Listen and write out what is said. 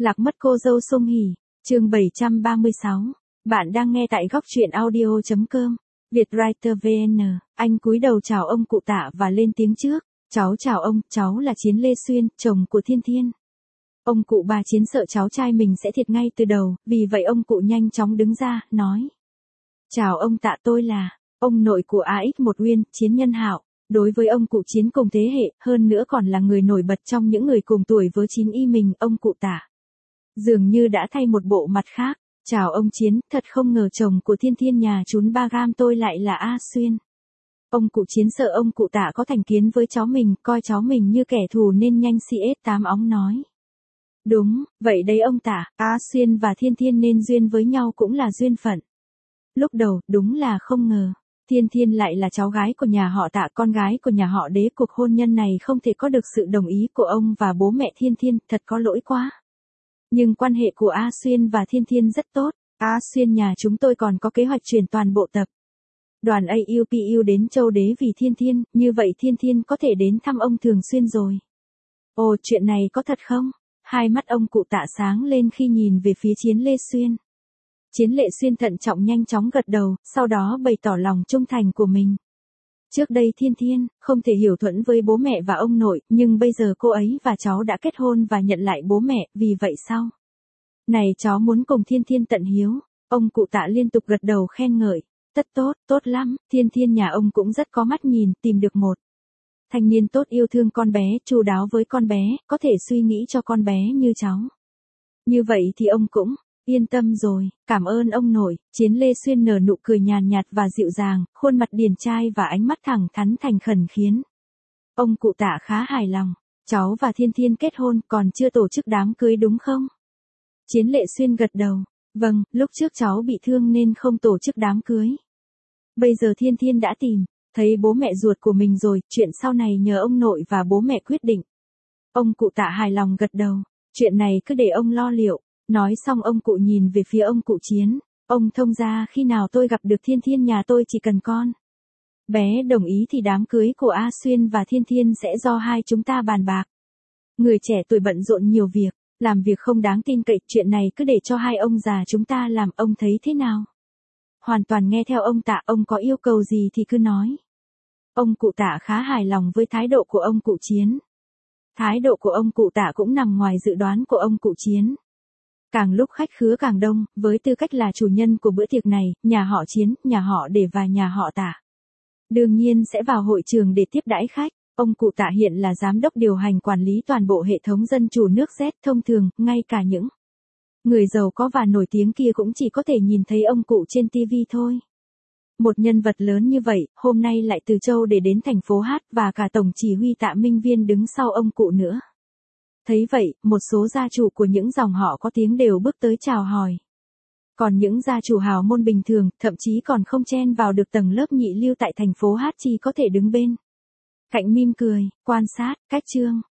Lạc mất cô dâu Song Hỷ, chương 736. Bạn đang nghe tại góc truyện audio.com. Vietwriter VN, anh cúi đầu chào ông cụ Tạ và lên tiếng trước. Cháu chào ông, cháu là Chiến Lê Xuyên, chồng của Thiên Thiên. Ông cụ bà Chiến sợ cháu trai mình sẽ thiệt ngay từ đầu, vì vậy ông cụ nhanh chóng đứng ra, nói. Chào ông Tạ, tôi là ông nội của AX1 Uyên, Chiến Nhân Hạo. Đối với ông cụ Chiến cùng thế hệ, hơn nữa còn là người nổi bật trong những người cùng tuổi với Chín Y mình, ông cụ Tạ dường như đã thay một bộ mặt khác. Chào ông Chiến, thật không ngờ chồng của Thiên Thiên nhà trún 3 gam tôi lại là A Xuyên. Ông cụ Chiến sợ ông cụ Tạ có thành kiến với cháu mình, coi cháu mình như kẻ thù nên nhanh CS8 óng nói. Đúng, vậy đấy ông Tạ, A Xuyên và Thiên Thiên nên duyên với nhau cũng là duyên phận. Lúc đầu, đúng là không ngờ. Thiên Thiên lại là cháu gái của nhà họ Tạ, con gái của nhà họ Đế. Cuộc hôn nhân này không thể có được sự đồng ý của ông và bố mẹ Thiên Thiên, thật có lỗi quá. Nhưng quan hệ của A Xuyên và Thiên Thiên rất tốt. A Xuyên nhà chúng tôi còn có kế hoạch chuyển toàn bộ tập đoàn AUPU đến châu Đế vì Thiên Thiên, như vậy Thiên Thiên có thể đến thăm ông thường xuyên rồi. Ồ, chuyện này có thật không? Hai mắt ông cụ Tạ sáng lên khi nhìn về phía Chiến Lê Xuyên. Chiến Lệ Xuyên thận trọng nhanh chóng gật đầu, sau đó bày tỏ lòng trung thành của mình. Trước đây Thiên Thiên không thể hiểu thuận với bố mẹ và ông nội, nhưng bây giờ cô ấy và cháu đã kết hôn và nhận lại bố mẹ, vì vậy sao? Này cháu muốn cùng Thiên Thiên tận hiếu. Ông cụ Tạ liên tục gật đầu khen ngợi. Tất tốt, tốt lắm, Thiên Thiên nhà ông cũng rất có mắt nhìn, tìm được một thanh niên tốt yêu thương con bé, chu đáo với con bé, có thể suy nghĩ cho con bé như cháu. Như vậy thì ông cũng yên tâm rồi, cảm ơn ông nội. Chiến Lê Xuyên nở nụ cười nhàn nhạt và dịu dàng, khuôn mặt điển trai và ánh mắt thẳng thắn thành khẩn khiến ông cụ Tạ khá hài lòng. Cháu và Thiên Thiên kết hôn, còn chưa tổ chức đám cưới đúng không? Chiến Lệ Xuyên gật đầu. Vâng, lúc trước cháu bị thương nên không tổ chức đám cưới. Bây giờ Thiên Thiên đã tìm thấy bố mẹ ruột của mình rồi, chuyện sau này nhờ ông nội và bố mẹ quyết định. Ông cụ Tạ hài lòng gật đầu. Chuyện này cứ để ông lo liệu. Nói xong ông cụ nhìn về phía ông cụ Chiến. Ông thông ra khi nào tôi gặp được Thiên Thiên nhà tôi chỉ cần con bé đồng ý thì đám cưới của A Xuyên và Thiên Thiên sẽ do hai chúng ta bàn bạc. Người trẻ tuổi bận rộn nhiều việc, làm việc không đáng tin cậy, chuyện này cứ để cho hai ông già chúng ta làm, ông thấy thế nào? Hoàn toàn nghe theo ông Tạ, ông có yêu cầu gì thì cứ nói. Ông cụ Tạ khá hài lòng với thái độ của ông cụ Chiến. Thái độ của ông cụ Tạ cũng nằm ngoài dự đoán của ông cụ Chiến. Càng lúc khách khứa càng đông, với tư cách là chủ nhân của bữa tiệc này, nhà họ Chiến, nhà họ Để và nhà họ Tạ đương nhiên sẽ vào hội trường để tiếp đãi khách. Ông cụ Tạ hiện là giám đốc điều hành quản lý toàn bộ hệ thống dân chủ nước Z. Thông thường, ngay cả những người giàu có và nổi tiếng kia cũng chỉ có thể nhìn thấy ông cụ trên TV thôi. Một nhân vật lớn như vậy, hôm nay lại từ châu để đến thành phố Hát, và cả tổng chỉ huy Tạ Minh Viên đứng sau ông cụ nữa. Thấy vậy, một số gia chủ của những dòng họ có tiếng đều bước tới chào hỏi. Còn những gia chủ hào môn bình thường, thậm chí còn không chen vào được tầng lớp nhị lưu tại thành phố Hát, chỉ có thể đứng bên cạnh mỉm cười, quan sát. Cách chương